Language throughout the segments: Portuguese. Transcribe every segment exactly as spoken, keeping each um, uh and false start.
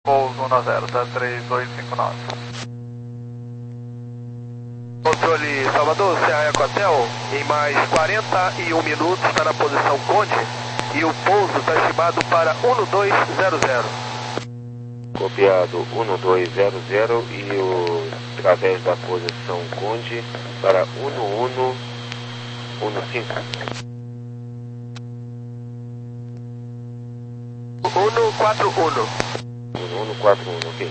Pouso um zero, tá três dois cinco nove. Controle Salvador, C A Ecotel, em mais quarenta e um minutos está na posição Conde e o pouso está estimado para um dois zero zero. Copiado um dois zero zero e o através da posição Conde para um um um cinco. um quatro um. um um quatro um, ok.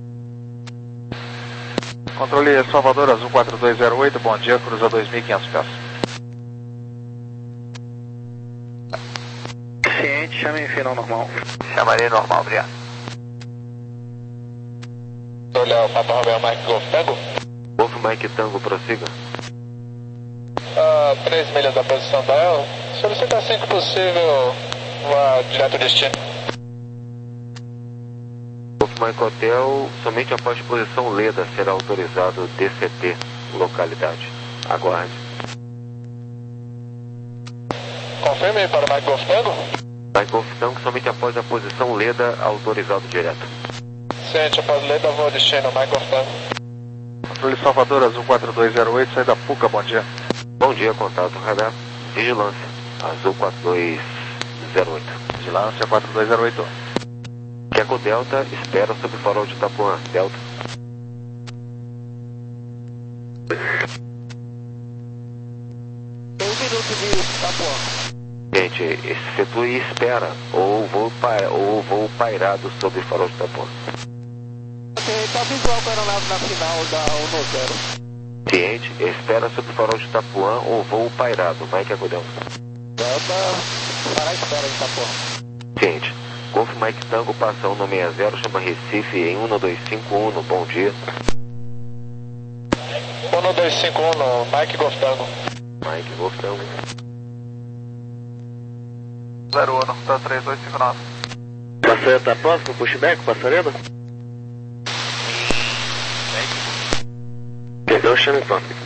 Controle Salvador, Azul quatro dois zero oito, bom dia, cruza dois mil e quinhentos pés. Ciente, chame em final normal. Chamarei normal, obrigado. Olhar o Papa Romeo Mike Golf Tango. Golf Mike Tango, prossiga. A três milhas da posição da El, solicita assim que possível vá direto ao destino. Golf Mike Hotel, somente após posição Leda será autorizado D C T, localidade. Aguarde. Confirme para o Mike Golf Tango. Mike Golf Tango, somente após a posição Leda, autorizado direto. Ciente, após Leda, vou ao destino, Mike Golf Tango. Controle Salvador, Azul quatro dois zero oito, sai da Puca, bom dia. Bom dia, contato radar. Vigilância, Azul quatro dois zero oito. Vigilância quatro dois zero oito. Eco Delta, espera sobre o farol de Itapuã. Delta. Um minuto de Itapuã. Gente, efetue espera ou voo, pa ou voo pairado sobre o farol de Itapuã. Ok, tá visual com a aeronave na final da um zero. Ciente, espera sobre o farol de Itapuã ou voo pairado. Mike Eco Delta. Delta, fará espera em Itapuã. Ciente. Golf Mike Tango passa um seis zero, chama Recife em um dois cinco um, bom dia. um dois cinco um, Mike Golf Tango. Mike Golf Tango. zero um, tá três dois cinco nove. Passarela tá próximo, pushback, Passarela? Perdão, chame próximo.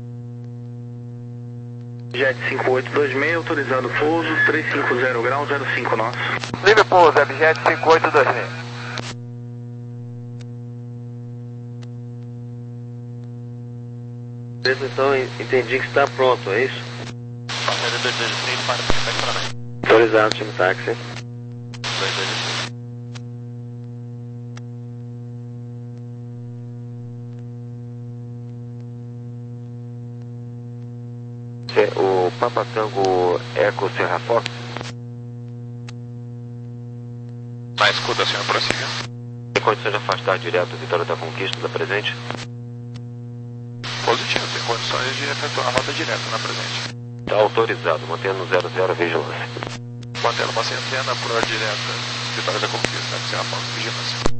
Jet cinco oito dois seis, autorizado pouso, três cinco zero graus, zero cinco nosso. Livre pouso, Jet cinco oito dois seis. Então, entendi que está pronto, é isso? Passarela dois dois três, para para para. Autorizado, time táxi. dois dois O Papa Tango Eco Serra Fox. Na escuta, senhor, prossiga. Tem condições de afastar direto a Vitória da Conquista da presente? Positivo, tem condições de efetuar a rota direta na presente. Está autorizado, mantendo zero zero vigilância. Mantendo uma centena por direta, Vitória da Conquista, sem a falta de vigilância.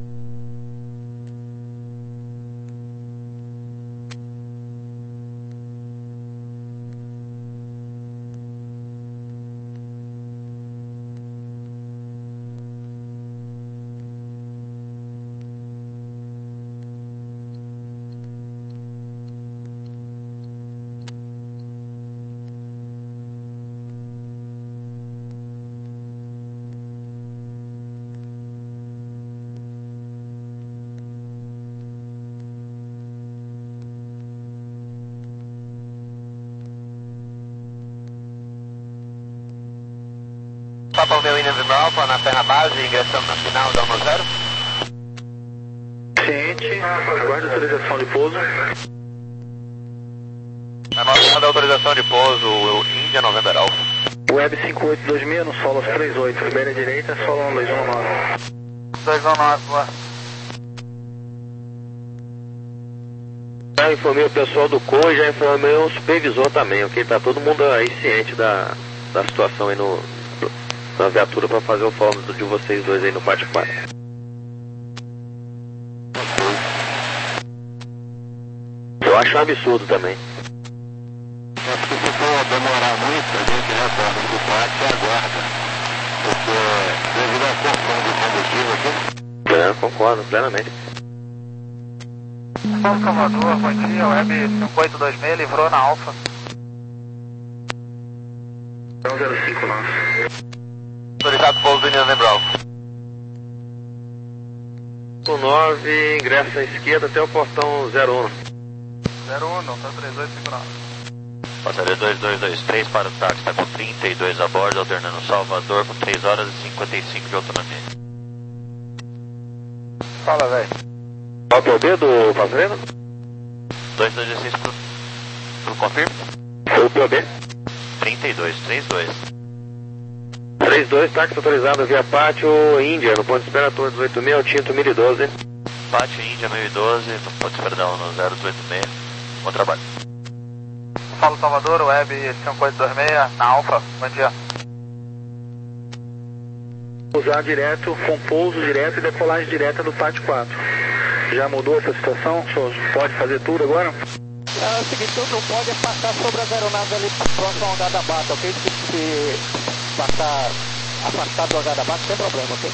Papa Romeo William Alfa na terra base, ingressando na final da um zero. Ciente, aguarde autorização de pouso. Na nossa autorização de pouso, o Índia November Alfa. Web cinco oito dois seis, no solo três oito, beira direita, solo um dois um nove. dois um nove, boa. Já informei o pessoal do C O e já informei o supervisor também, ok? Tá todo mundo aí ciente da, da situação aí no, na viatura para fazer o follow de vocês dois aí no parte quatro. Eu acho um absurdo também. Acho que se for demorar muito, a gente retorna do pátio e aguarda. Porque devido ao consumo de combustível aqui. É, concordo, plenamente. Bom, Salvador, bom dia, Web cinco oito dois seis, livrou na Alfa. um zero cinco nove. Autorizado pouso em November Alfa. O nove, ingresso à esquerda até o portão zero um. zero um, tá trinta e dois cinquenta e nove. Passageiro dois dois dois três para o táxi, está com trinta e dois a bordo, alternando Salvador com três horas e cinquenta e cinco de autonomia. Fala, velho. Qual que é o B do passageiro? dois dois seis pro, pro confirme? Foi o P O B. trinta e dois, trinta e dois. trinta e dois, táxi autorizado via Pátio Índia, no ponto de espera Torre dezoito mil, Tinto mil e doze. Pátio Índia mil e doze, no ponto de espera no zero dezoito seis. Bom trabalho. Fala, Salvador, Web cinco oito dois seis, na Alfa, bom dia. Usar direto, com pouso direto e decolagem direta do Pátio quatro. Já mudou essa situação? O senhor pode fazer tudo agora? É o seguinte, o senhor não pode passar sobre as aeronaves ali próximo ao hangar da base, ok? Se, se passar afastado do hangar da base, sem problema, ok?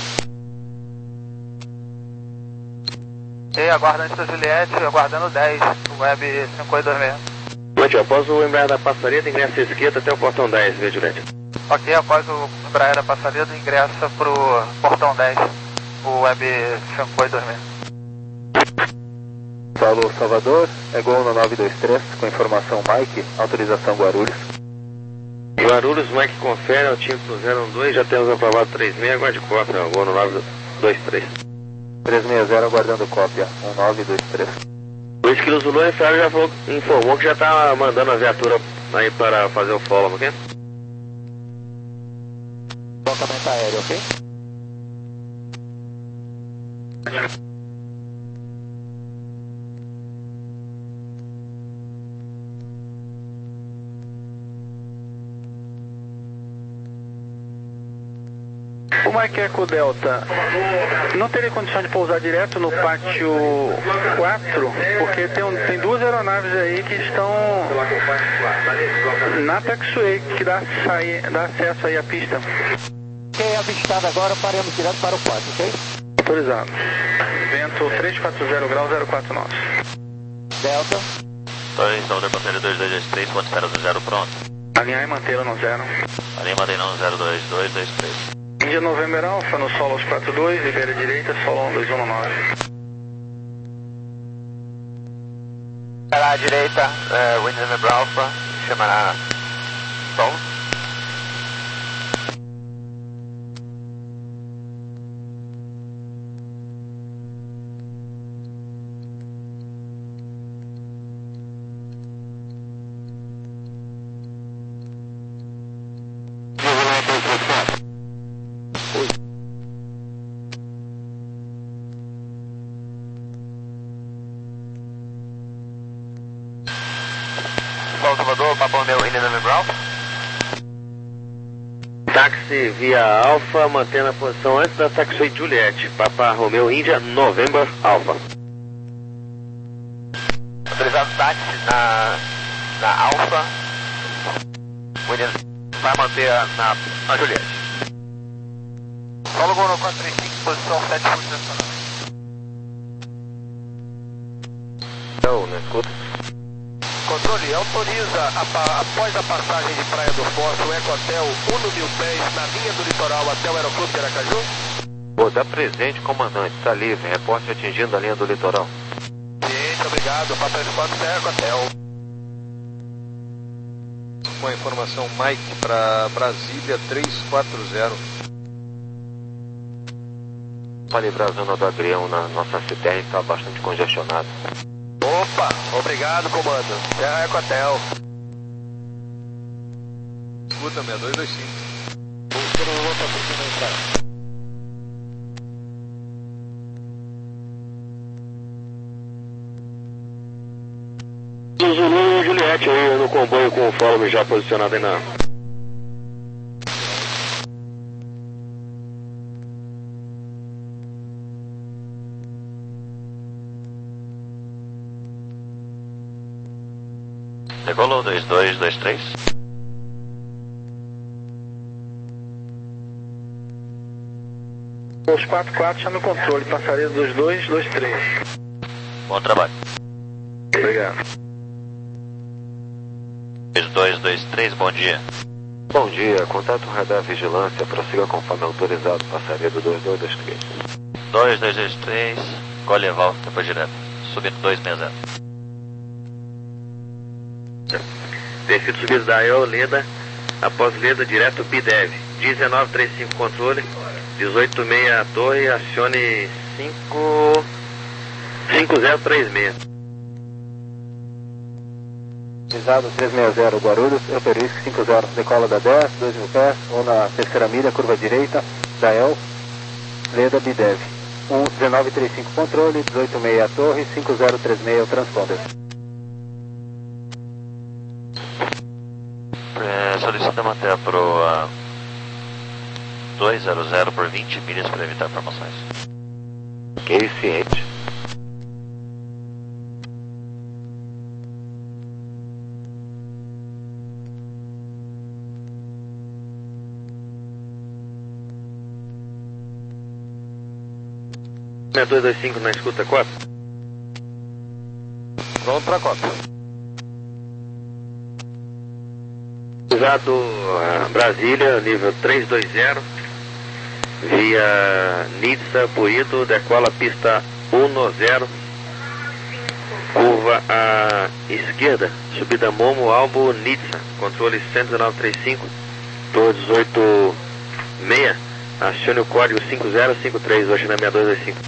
E aguardante da Juliette, aguardando dez, Web cinco oito dois seis. Noite, após o embraer da passaria, ingresso à esquerda até o portão dez, via Juliette. Ok, após o embraer da passaria, ingressa pro portão dez, o Web cinco oito dois seis. Falou, Salvador, é Gol no nove dois três, com informação Mike, autorização Guarulhos. Guarulhos, Mike confere, ao time pro zero um dois, já temos aprovado três seis, aguarde cópia, Gol no nove dois três. três seis zero, aguardando cópia, um nove dois três. Luiz Quilo Zulu já falou, informou que já está mandando a viatura aí para fazer o follow, ok? Locamento aéreo, ok? O Mike Eco Delta não teria condição de pousar direto no Pátio quatro, porque tem, um, tem duas aeronaves aí que estão na taxiway, que dá, sai, dá acesso aí à pista. Ok, avistado agora, paremos direto para o quatro, ok? Autorizado. Vento trezentos e quarenta graus, zero quatro nove. Delta. dois, Salvador, passageiro dois dois dois três, ponto de espera no zero, pronto. Alinhar e mantê-la no zero. Alinha, mantém no zero dois dois dois três. Índia November Alpha, no solo aos quatro dois, libera direita, solo um dois um nove. Para a direita, é, Wind November Alpha, chamará solo. Salvador, Papa Romeo, Wind November Alpha. Táxi via Alfa, mantendo a posição antes da taxiway Juliette, Papa Romeo Índia, November Alpha. Autorizado táxi na, na Alfa. William vai manter a, na, na Juliette. Solo Gol no quatro três cinco, posição sete por cento. Então, né, escuta. Controle, autoriza a pa, após a passagem de Praia do Forte, o Ecotel um mil pés na linha do litoral até o Aeroclube de Aracaju? Vou dar presente, comandante. Está livre. Reporte atingindo a linha do litoral. Ciente, obrigado. Passagem de Forte até Ecotel. Com a informação Mike para Brasília três quatro zero. Para livrar a zona do Agrião na nossa C T R está bastante congestionada. Opa, obrigado, comando. É Ecotel. Escuta, seis dois dois cinco. Zulu e Juliette aí no comboio com o follow já posicionado aí na... Decolou dois dois dois três. Os quatro quatro já no controle, passaria dos dois dois três. Bom trabalho. Obrigado. dois dois dois três, bom dia. Bom dia. Contato radar vigilância. Prossiga conforme autorizado. Passaria do dois dois dois três. dois dois dois três, Goleval, depois direto. Subindo dois seis zero. Descido subido da El, Leda, após Leda, direto Bidev. dezenove trinta e cinco controle, dezoito seis a torre, acione cinco zero três seis. Visado três seis zero Guarulhos, Euperisco cinco zero, decola da dez, dois mil pés, ou na terceira milha, curva direita, da El, Leda Bidev. um dezenove trinta e cinco controle, dezoito seis a torre, cinco zero três seis é o transponder. É, solicita manter a proa dois zero zero por vinte milhas para evitar formações. Ok, ciente. dois dois cinco na escuta quatro. Vamos para quatro. Usado uh, Brasília, nível trezentos e vinte, via Nitsa, Puído, decola pista dez, curva à esquerda, subida Momo, Albo, Nitsa, controle cento e dezenove trinta e cinco, torre dezoito seis, acione o código cinco zero cinco três, hoje na seis dois dois cinco.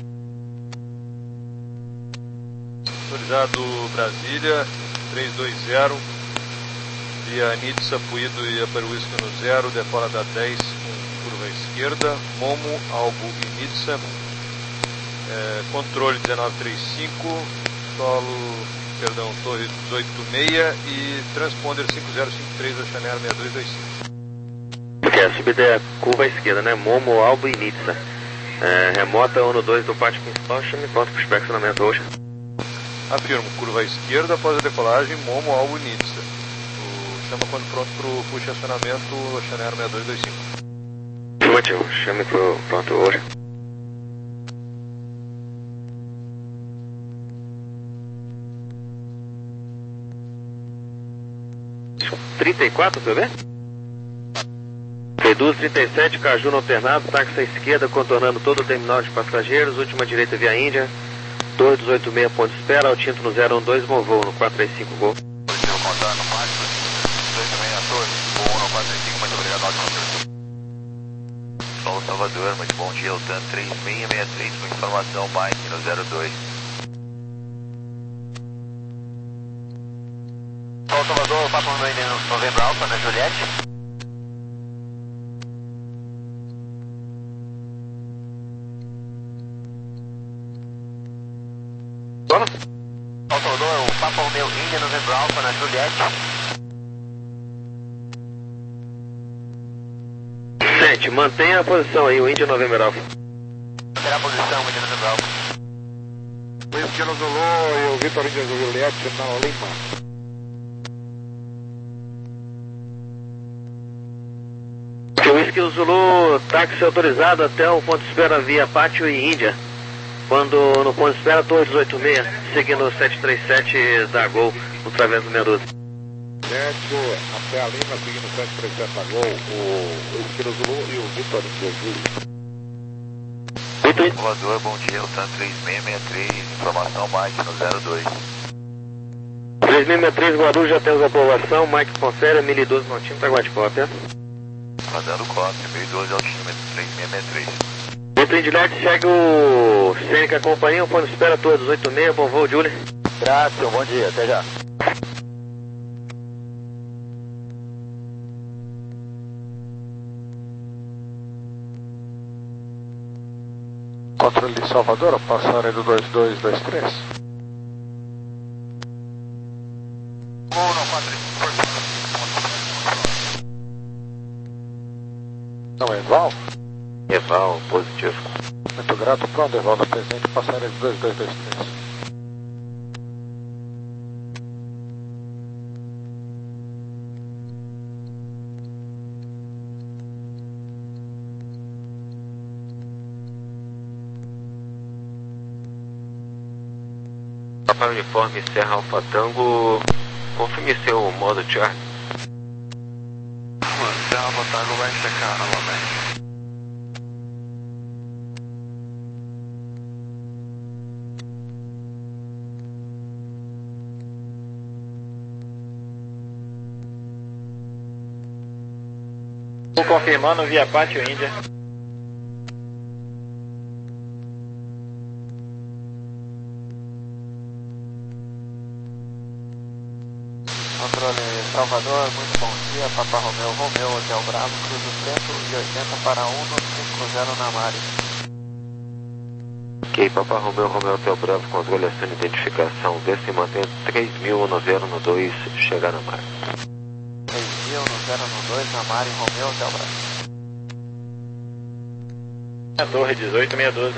Autorizado Brasília, trezentos e vinte, via Nitsa, Puído e Upper Whisky no zero, decola da dez com curva esquerda, Momo, Albo e Nitsa, é, controle dezenove trinta e cinco, solo, perdão, torre dezoito seis e transponder cinco zero cinco três, Oceaneer seis dois dois cinco. Que é a subida é a curva à esquerda, né? Momo, Albo e Nitsa. É, remota um dois do pátio principal, chame ponto para o inspecionamento hoje. Afirmo, curva à esquerda após a decolagem, Momo, Albo e Nitsa. O, chama quando pronto para o push acionamento, Oceaneer seis dois dois cinco. Afirmativo, chame pro pronto hoje. trinta e quatro, você vê? Reduz trinta e sete, Caju no alternado, táxi à esquerda, contornando todo o terminal de passageiros, última direita via Índia, torre dezoito seis, ponto de espera, Altinto no zero um dois, Movou no quatro três cinco, gol. Positivo, contato, máximo, dezoito seis a torre, voo no quatro três cinco, muito obrigado, ótimo. Sol Salvador, muito bom dia, Altan três seis seis três, com informação, Mike no zero dois. Sol Salvador, Papa no Novembro Alfa, na Juliette. Toma. Sol Salvador, o Papa Romeo Índia, Novembro Alfa, na Juliette. Sente, mantenha a posição aí, o Índia Novembro Alfa. Manterá a posição, Índia Novembro Alfa. Whisky no Zulu e o Vitor Índia Juliette na Lima. Whisky no Zulu, táxi autorizado até o ponto de espera via Pátio e Índia. Quando no ponto de espera, torre dezoito seis, seguindo o sete três sete da Gol, no travesso meia dúzia. Sete, até a Lima, seguindo o sete três sete da Gol, o Whisky no Zulu e o Vitor Índia Juliette. Voador, bom dia, o TAN três seis seis três, informação Mike no zero dois. três seis seis três, Guarulhos, já temos a aprovação, Mike confere, mil e doze Maltinho, Taguatipópia. Mandando cópia, mil e doze altímetro, três seis seis três. Vitor Indilete, segue o Sênica Companhia, o ponto de espera, torre dezoito seis, bom voo, Julie. Graças, bom dia, até já. Controle de Salvador, passarem do dois dois dois três. Não é Eval? Eval, positivo. Muito grato, pronto, Eval, na presente, passarem do dois dois dois três. Papai Uniforme Serra Alfa Tango, confirme seu modo chart. Serra Alfa Tango vai checar novamente. Vou confirmando via Pátio Índia. Controle Salvador, muito bom dia, Papa Romeu, Romeu, Hotel Bravo, cruza o centro e oitenta para um cinco zero na Mari. Ok, Papa Romeu, Romeu, Hotel Bravo, controle ação de identificação, desce e mantém três mil no zero no dois, chegar na Mari. três mil no zero no dois na Mari, Romeu, Hotel Bravo. A torre dezoito seis doze.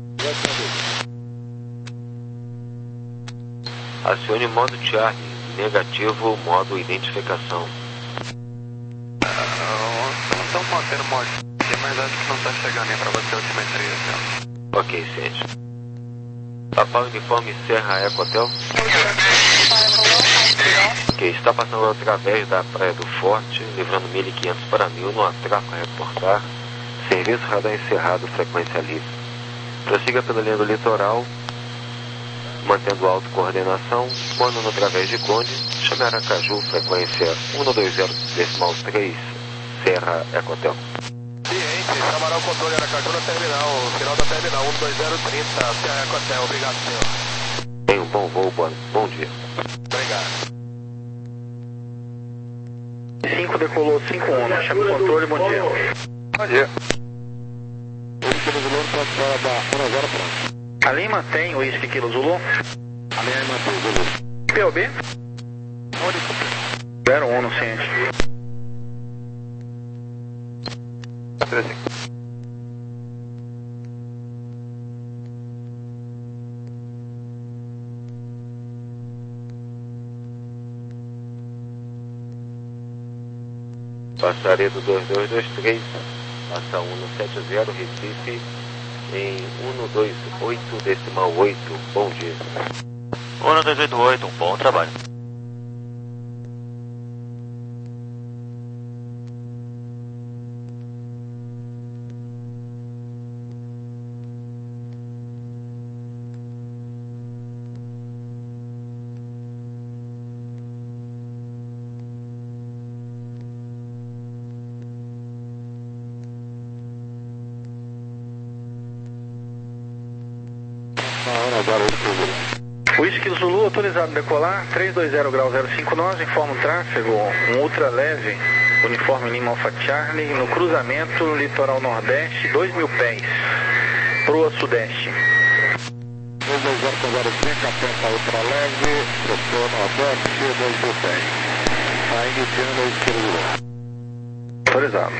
Acione modo Charlie. Negativo, modo identificação. Estamos mantendo o modo, mas acho que não está chegando aí para você a altimetria. Então. Ok, ciente. Papal Uniforme Serra Eco Hotel. Ok, está passando através da Praia do Forte, livrando mil e quinhentos para mil, no atraco a reportar. Serviço radar encerrado, frequência livre. Prossiga pela linha do litoral, mantendo autocoordenação, quando no através de Conde, chame Aracaju, frequência um dois zero decimal três, Serra Ecotel. Ciente, chamará o controle Aracaju na terminal, final da terminal um dois zero trinta, Serra Ecotel, obrigado senhor. Tenha um bom voo, bom, bom dia. Obrigado. cinco decolou cinco um, chame o controle, bom dia. Bom dia. A Lima tem o Whisky Kilo Zulu? A Lima tem o Zulu. P O B? zero um no ciente. Passaredo dois dois dois três, passa um no sete zero, Recife, em um dois oito decimal oito, bom dia. um dois oito oito, um bom trabalho. Whisky Zulu autorizado a decolar, três dois zero grau zero cinco nove, informa o tráfego, um ultra leve, uniforme Lima Alpha Charlie, no cruzamento litoral nordeste, dois mil pés, proa sudeste. dois dois zero zero cinco, atenta ultra leve, proa nordeste, dois mil pés. Está iniciando o Whisky Zulu. Autorizado.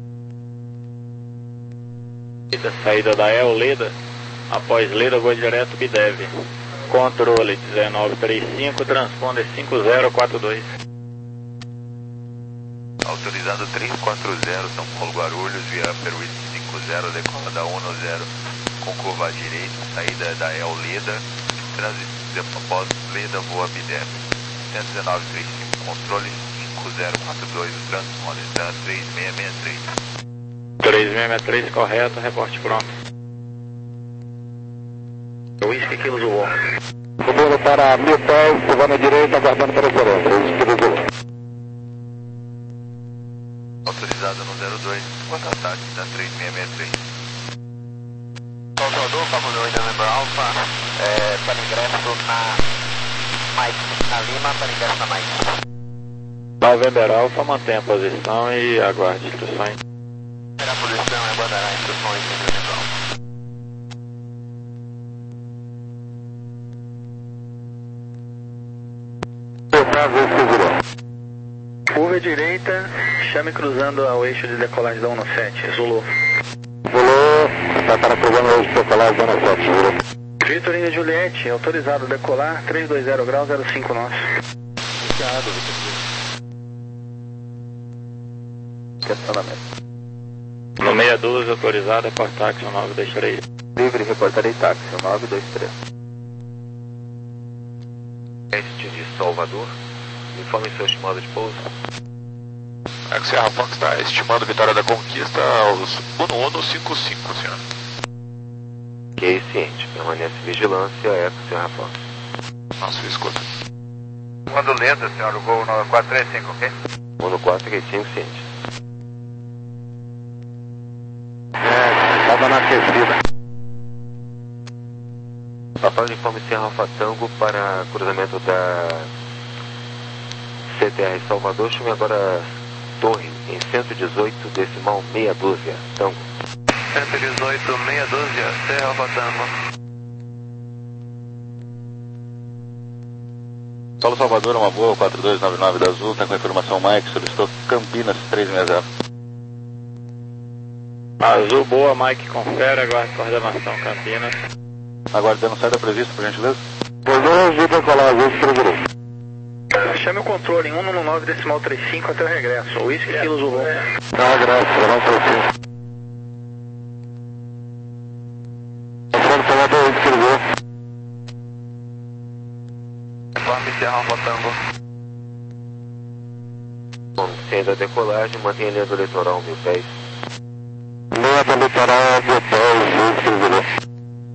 Saída da El Leda, após Leda vou direto Bidev. Controle dezenove trinta e cinco, transponder cinco zero quatro dois. Autorizado três quatro zero, São Paulo Guarulhos, via Peruísque cinco zero, decola da um zero, com curva à direita, saída da El Leda, trânsito após Leda, voa Bidev. cento e dezenove trinta e cinco, controle cinco zero quatro dois, o transponder está três seis seis três. três seis seis três, correto, reporte pronto. Whisky Kilo Zulu. Número para mil pés, você vai na direita, aguardando para a gerência. Whisky Zulu. Autorizado no zero dois, contra-ataque da três seis seis três. Salvador, Papa November Alpha, é, para ingresso na Mike, na Lima, para ingresso na Mike. November Alpha, mantém a posição e aguarde instruções. Terá a posição e aguardará instruções em November Alpha. Curva direita, chame cruzando ao eixo de decolagem da um sete, Zulu. Zulu, está para cruzando o eixo de decolagem da um sete, Zulu. Vitor India Juliette, autorizado a decolar, três dois zero grau zero cinco nove. Questionamento. No sessenta e dois, autorizado, report táxi nove dois três. Livre, reportarei táxi, nove dois três. Este de Salvador, informe seu estimado de pouso. A Serra Fox está estimando vitória da conquista aos um um cinco cinco, senhor. Ok, ciente. Permanece vigilância, Eco Serra Fox. Nossa, escuta. Quando Leda, senhor, o gol quatro três cinco, ok? um quatro três cinco, ciente. aquecida. Papai informe Serra Alfa Tango para cruzamento da C T R Salvador, chame agora torre em cento e dezoito, decimal meia dúzia, Tango. cento e dezoito, meia dúzia, Serra Alfa Tango. Paulo Salvador, uma boa, quatro dois nove nove da Azul, está com a informação Mike, solicitou Campinas três seis zero. Azul, boa, Mike, confere, aguarde coordenação Campinas. Aguardando saída prevista, por gentileza. Pois não, Azul, decolar, Azul, estrangulou. Chame o controle em cento e nove decimal trinta e cinco até o regresso. Whisky Kilo Zulu. Tá, graças, vamos para cima. Controle Salvador, Whisky Zulu. Informe Serra Alfa Tango. Bom, sem da decolagem, mantenha a linha do litoral mil pés. Linha do litoral mil pés, Whisky Zulu.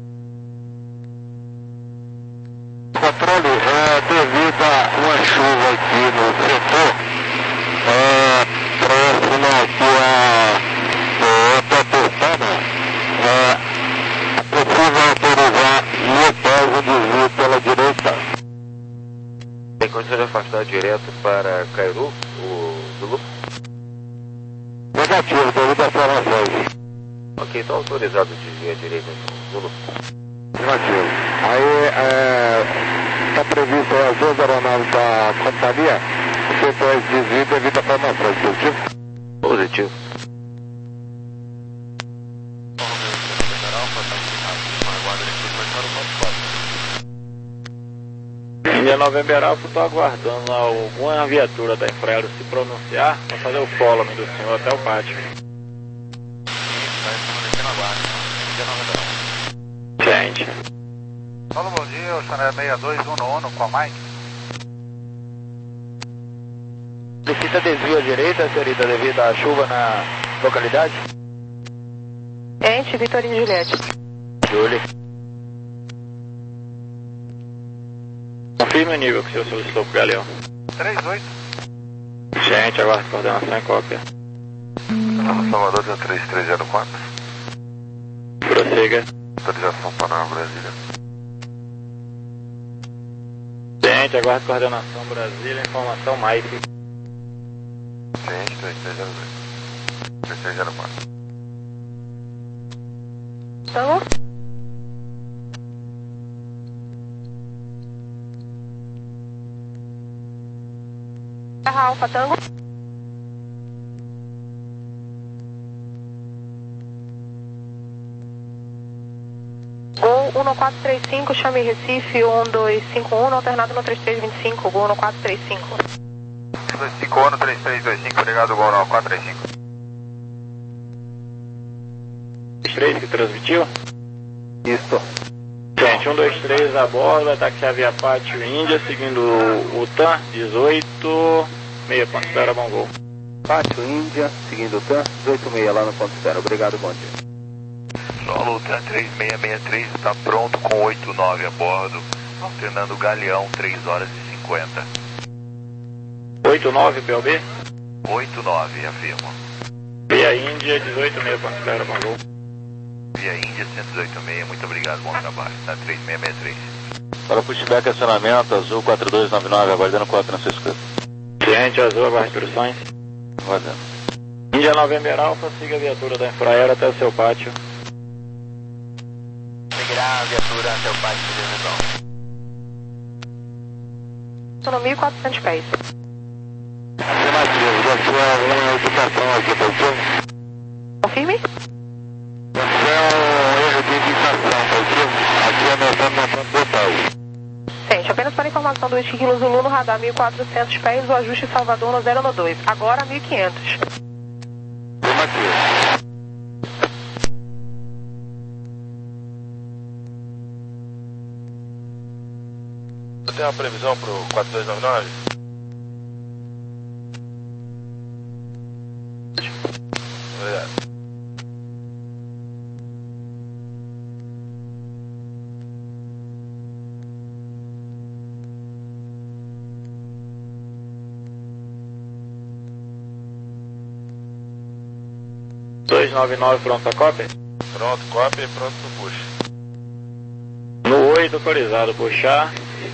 Controle, é, devido a uma chuva aqui no setor, é, próximo aqui a Itaportana, é, é possível autorizar mil pés e desvio pela direita. Tem condição de afastar direto para Cairu, o Zulu? Negativo, devido a informações. Ok, então autorizado o desvio à direita, então, Zulu. Negativo. Aí, é, está previsto as duas aeronaves da companhia, o setor de desvio devido a formações. Positivo? Positivo. Índia November Alpha, estou aguardando alguma viatura da Infraero se pronunciar para fazer o follow do senhor até o pátio. Gente. Fala, bom dia, o Chanel seis dois um um com a Mike. Precisa desvio à direita, senhorita, devido à chuva na localidade? Gente, Vitorino Juliette. Julie. Confirme o nível que o senhor solicitou para o Galeão. três oito. Gente, aguarde coordenação em cópia. Salvador, três três zero quatro. Prossiga. Autorização para Brasília. Gente, aguarde coordenação Brasília, informação Mike. Gente, três três zero dois. três três zero quatro. Tango? Serra Alfa Tango? Gol um quatro três cinco, chame Recife um dois cinco um, alternado no três três dois cinco, Gol um quatro três cinco. dois cinco um, três três dois cinco, obrigado, Gol um quatro três cinco. três que transmitiu? Isso. Gente, um dois três a bordo, vai taxiar via Pátio Índia, seguindo o T A M, dezoito, meia ponto zero, bom gol. Pátio Índia, seguindo o T A M, dezoito seis lá no ponto zero, obrigado, bom dia. Solo T A M três seis seis três está pronto com oito nove a bordo, alternando Galeão, três horas e cinquenta. oito nove P O B? oito nove, afirmo. Via Índia, dezoito meia ponto zero, bom gol. Via Índia, cento e dezoito seis, muito obrigado, bom trabalho. Tá três seis seis três. Para o pushback acionamento, Azul quatro dois nove nove, aguardando quatro na sua escuta. Gente, Azul, aguarde instruções. Aguardando. Índia November Alpha, siga a viatura da Infraero até o seu pátio. Seguirá a viatura até o pátio de direção. Estou no mil e quatrocentos pés. Afirmativo, da sua indicação aqui, positivo? Confirme? Esse é o erro de indicação, positivo? Aqui anotando na ponta do detalhe. Gente, apenas para informação do Whisky Kilo Zulu no radar mil e quatrocentos pés, o ajuste Salvador no zero no dois. Agora mil e quinhentos. Afirmativo. Você tem uma previsão para o quatro dois nove nove? Obrigado. dois nove nove, pronto a cópia? Pronto, cópia e pronto pro push. No oito, autorizado puxar.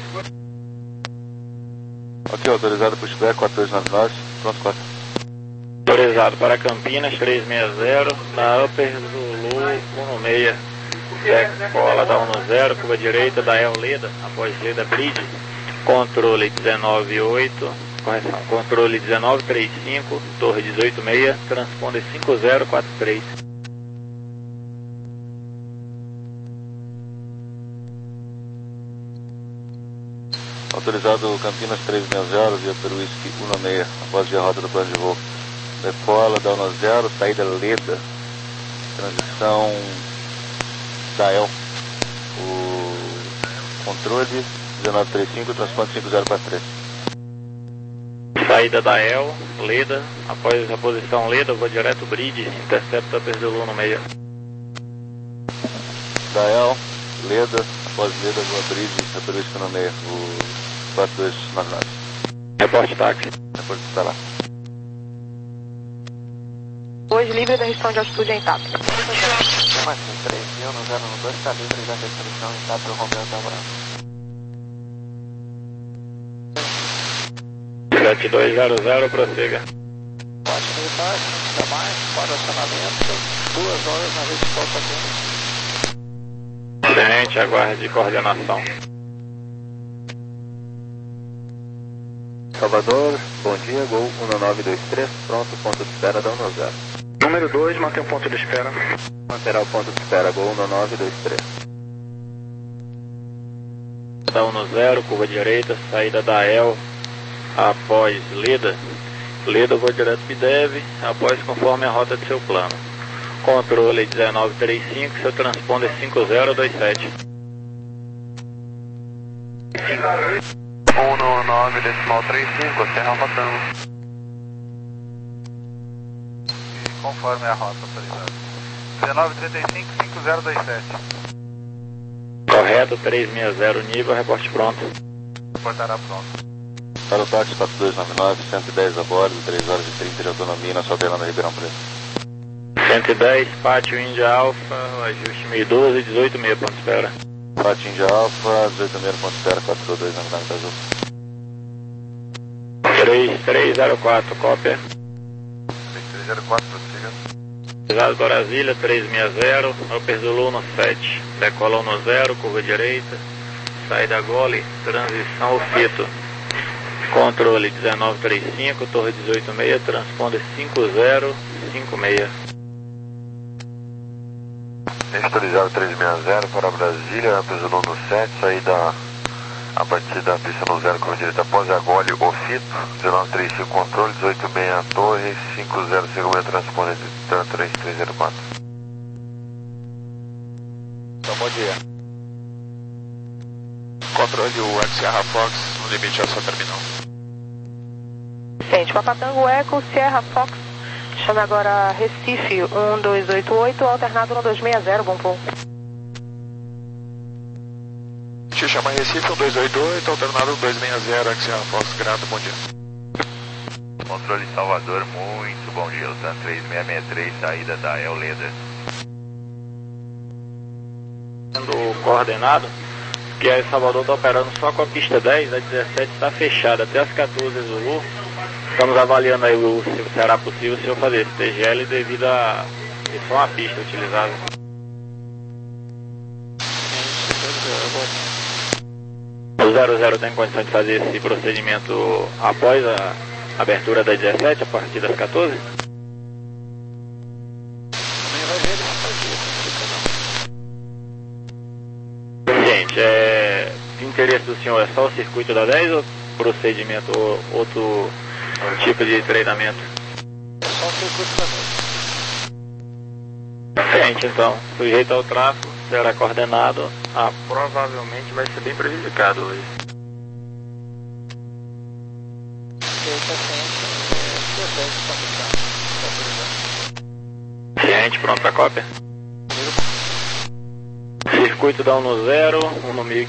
Ok, autorizado pushback quatro dois nove nove, pronto, quatro. Autorizado para Campinas três seis zero, na Upper Zulu um seis. Decola da um zero, curva direita da El Leda, após Leda Bridge. Controle dezenove oito, correção, controle dezenove trinta e cinco, torre dezoito seis, transponder cinco zero quatro três. Autorizado Campinas três seis zero, via Peruísque um seis, após a rota do plano de voo. Decola da um zero, saída Leda, transição da El, o controle dezenove trinta e cinco, transponder cinco zero quatro três. Saída da El, Leda, após a posição Leda, vou direto Bridge, intercepta Upper Zulu um seis. Da El, Leda, após Leda, vou Bridge, a Peruísque um seis, o quatro dois nove nove. Reporte táxi. Reporte está lá. Hoje livre da restrição de altitude em TAP. Martin três mil no zero um dois, está livre da restrição em TAP, o Romeu da Bravo. sete dois zero zero, prossiga. Pode militar, não precisa mais, para acionamento, duas horas na vez de volta dele. Tenente, aguarde coordenação. Salvador, bom dia, Gol um nove dois três, pronto, ponto de espera da um zero. Número dois, mantém o ponto de espera. Manterá o ponto de espera, Gol um nove dois três. Da um zero, curva direita, saída da El, após Leda. Leda, vou direto B D E V, após conforme a rota de seu plano. Controle dezenove trinta e cinco, seu transponder cinco zero dois sete. um nove decimal trinta e cinco, Serra Matão. Conforme a rota autorizada. dezenove trinta e cinco, cinco zero dois sete. Correto, três seis zero, nível, reporte pronto. Reportará pronto. Para o táxi quatro dois nove nove, cento e dez a bordo, três horas e trinta de autonomia na sua Fernanda Ribeirão Preto. cento e dez, Pátio Índia Alfa, ajuste mil e doze, dezoito seis, ponto de espera. Pátio Índia Alfa, dezoito seis, ponto de espera, quatro dois nove nove, Azul. três três zero quatro, cópia. três três zero quatro, prossiga. Pesado Brasília, três seis zero, Upper Zulu um sete, decola um zero, curva direita, saída Gole, transição ao Fito. Controle dezenove trinta e cinco, torre dezoito seis, transponder cinco zero cinco seis. Autorizado três seis zero para Brasília, Pesolão no sete, saída a partir da pista no zero, curva direita após a Gole, o Fito, dezenove trinta e cinco, controle, dezoito seis a torre, cinco zero cinco seis, transponder três três zero quatro. Então, bom dia. Controle o X Sierra Fox, no limite à sua terminal. Gente, Papatango Eco, Sierra Fox, chama agora Recife um dois oito oito, alternado um dois seis zero, bom voo. Te chama Recife um dois oito oito, alternado um dois seis zero, X Sierra Fox, grato, bom dia. Controle Salvador, muito bom dia, Lutan três seis seis três, saída da El Leda. Sendo coordenado, que a Salvador está operando só com a pista dez, a dezessete está fechada até as quatorze Zulu. Estamos avaliando aí o, se será possível se eu fazer esse T G L devido a ser só uma pista utilizada. O zero zero tem condição de fazer esse procedimento após a abertura da dezessete, a partir das quatorze? Gente, é, de interesse do senhor é só o circuito da dez ou procedimento ou outro tipo de treinamento? É só o circuito da dez. Gente, então, sujeito ao tráfego, será coordenado, ah, provavelmente vai ser bem prejudicado hoje. Ciente, pronto para cópia. Circuito da um zero, um no mil